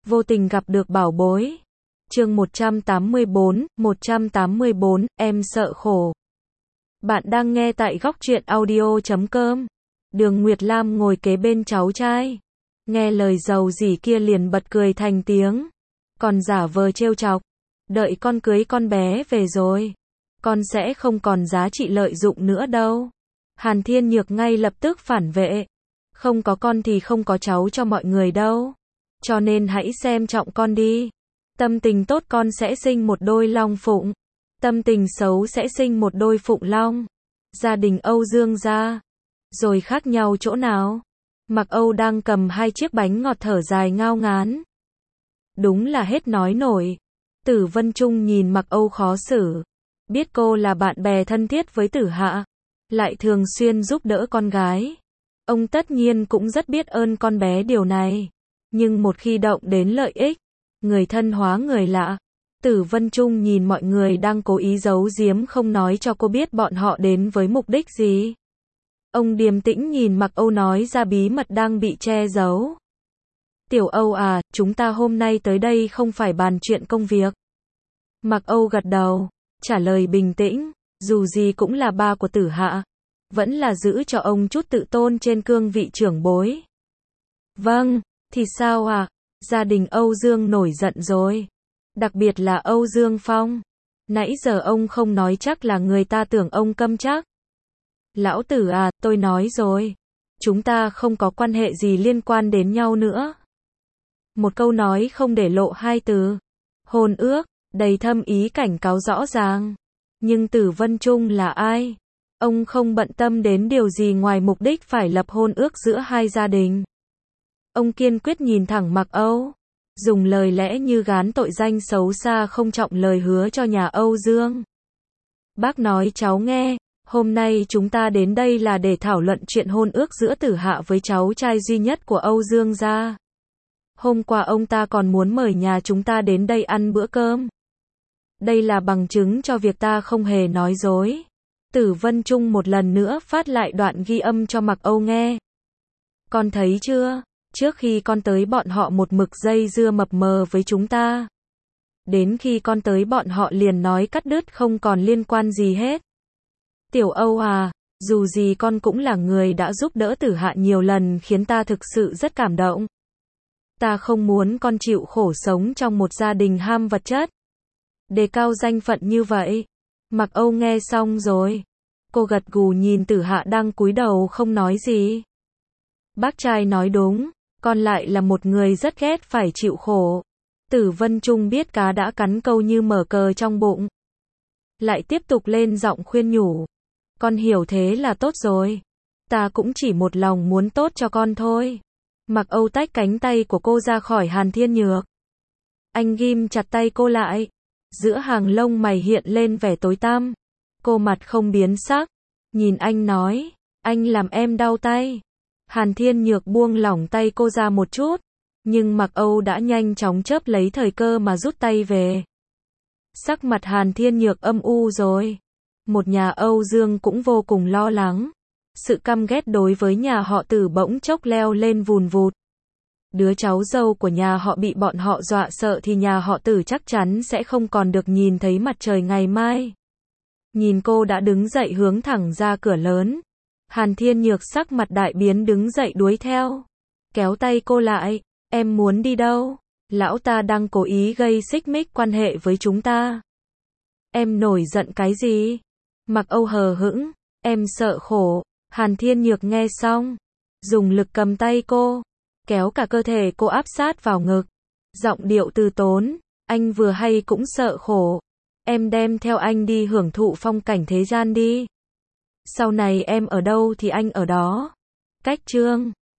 vô tình gặp được bảo bối. Chương 184, em sợ khổ. Bạn đang nghe tại góc truyện audio.com. Đường Nguyệt Lam ngồi kế bên cháu trai. Nghe lời giàu dỉ kia liền bật cười thành tiếng. Còn giả vờ trêu chọc. Đợi con cưới con bé về rồi. Con sẽ không còn giá trị lợi dụng nữa đâu. Hàn Thiên Nhược ngay lập tức phản vệ. Không có con thì không có cháu cho mọi người đâu. Cho nên hãy xem trọng con đi. Tâm tình tốt con sẽ sinh một đôi long phụng. Tâm tình xấu sẽ sinh một đôi phụng long. Gia đình Âu Dương gia. Rồi khác nhau chỗ nào? Mặc Âu đang cầm hai chiếc bánh ngọt thở dài ngao ngán. Đúng là hết nói nổi. Tử Vân Trung nhìn Mặc Âu khó xử. Biết cô là bạn bè thân thiết với Tử Hạ. Lại thường xuyên giúp đỡ con gái. Ông tất nhiên cũng rất biết ơn con bé điều này. Nhưng một khi động đến lợi ích, người thân hóa người lạ. Tử Vân Trung nhìn mọi người đang cố ý giấu giếm không nói cho cô biết bọn họ đến với mục đích gì. Ông điềm tĩnh nhìn Mặc Âu nói ra bí mật đang bị che giấu. Tiểu Âu à, chúng ta hôm nay tới đây không phải bàn chuyện công việc. Mặc Âu gật đầu, trả lời bình tĩnh, dù gì cũng là ba của Tử Hạ. Vẫn là giữ cho ông chút tự tôn trên cương vị trưởng bối. Vâng, thì sao à? Gia đình Âu Dương nổi giận rồi. Đặc biệt là Âu Dương Phong. Nãy giờ ông không nói chắc là người ta tưởng ông câm chắc. Lão Tử à, tôi nói rồi. Chúng ta không có quan hệ gì liên quan đến nhau nữa. Một câu nói không để lộ hai từ. Hôn ước, đầy thâm ý cảnh cáo rõ ràng. Nhưng Tử Vân Trung là ai? Ông không bận tâm đến điều gì ngoài mục đích phải lập hôn ước giữa hai gia đình. Ông kiên quyết nhìn thẳng Mặc Âu. Dùng lời lẽ như gán tội danh xấu xa không trọng lời hứa cho nhà Âu Dương. Bác nói cháu nghe, hôm nay chúng ta đến đây là để thảo luận chuyện hôn ước giữa Tử Hạ với cháu trai duy nhất của Âu Dương gia. Hôm qua ông ta còn muốn mời nhà chúng ta đến đây ăn bữa cơm. Đây là bằng chứng cho việc ta không hề nói dối. Tử Vân Trung một lần nữa phát lại đoạn ghi âm cho Mặc Âu nghe. Con thấy chưa? Trước khi con tới bọn họ một mực dây dưa mập mờ với chúng ta. Đến khi con tới bọn họ liền nói cắt đứt không còn liên quan gì hết. Tiểu Âu à, dù gì con cũng là người đã giúp đỡ Tử Hạ nhiều lần khiến ta thực sự rất cảm động. Ta không muốn con chịu khổ sống trong một gia đình ham vật chất. Đề cao danh phận như vậy. Mặc Âu nghe xong rồi. Cô gật gù nhìn Tử Hạ đang cúi đầu không nói gì. Bác trai nói đúng. Con lại là một người rất ghét phải chịu khổ. Tử Vân Trung biết cá đã cắn câu như mở cờ trong bụng. Lại tiếp tục lên giọng khuyên nhủ. Con hiểu thế là tốt rồi. Ta cũng chỉ một lòng muốn tốt cho con thôi. Mặc Âu tách cánh tay của cô ra khỏi Hàn Thiên Nhược. Anh ghim chặt tay cô lại. Giữa hàng lông mày hiện lên vẻ tối tăm. Cô mặt không biến sắc. Nhìn anh nói. Anh làm em đau tay. Hàn Thiên Nhược buông lỏng tay cô ra một chút. Nhưng Mặc Âu đã nhanh chóng chớp lấy thời cơ mà rút tay về. Sắc mặt Hàn Thiên Nhược âm u rồi. Một nhà Âu Dương cũng vô cùng lo lắng. Sự căm ghét đối với nhà họ Tử bỗng chốc leo lên vùn vụt. Đứa cháu dâu của nhà họ bị bọn họ dọa sợ thì nhà họ Tử chắc chắn sẽ không còn được nhìn thấy mặt trời ngày mai. Nhìn cô đã đứng dậy hướng thẳng ra cửa lớn. Hàn Thiên Nhược sắc mặt đại biến đứng dậy đuổi theo. Kéo tay cô lại. Em muốn đi đâu? Lão ta đang cố ý gây xích mích quan hệ với chúng ta. Em nổi giận cái gì? Mặc Âu hờ hững. Em sợ khổ. Hàn Thiên Nhược nghe xong. Dùng lực cầm tay cô. Kéo cả cơ thể cô áp sát vào ngực. Giọng điệu từ tốn. Anh vừa hay cũng sợ khổ. Em đem theo anh đi hưởng thụ phong cảnh thế gian đi. Sau này em ở đâu thì anh ở đó. Cách chương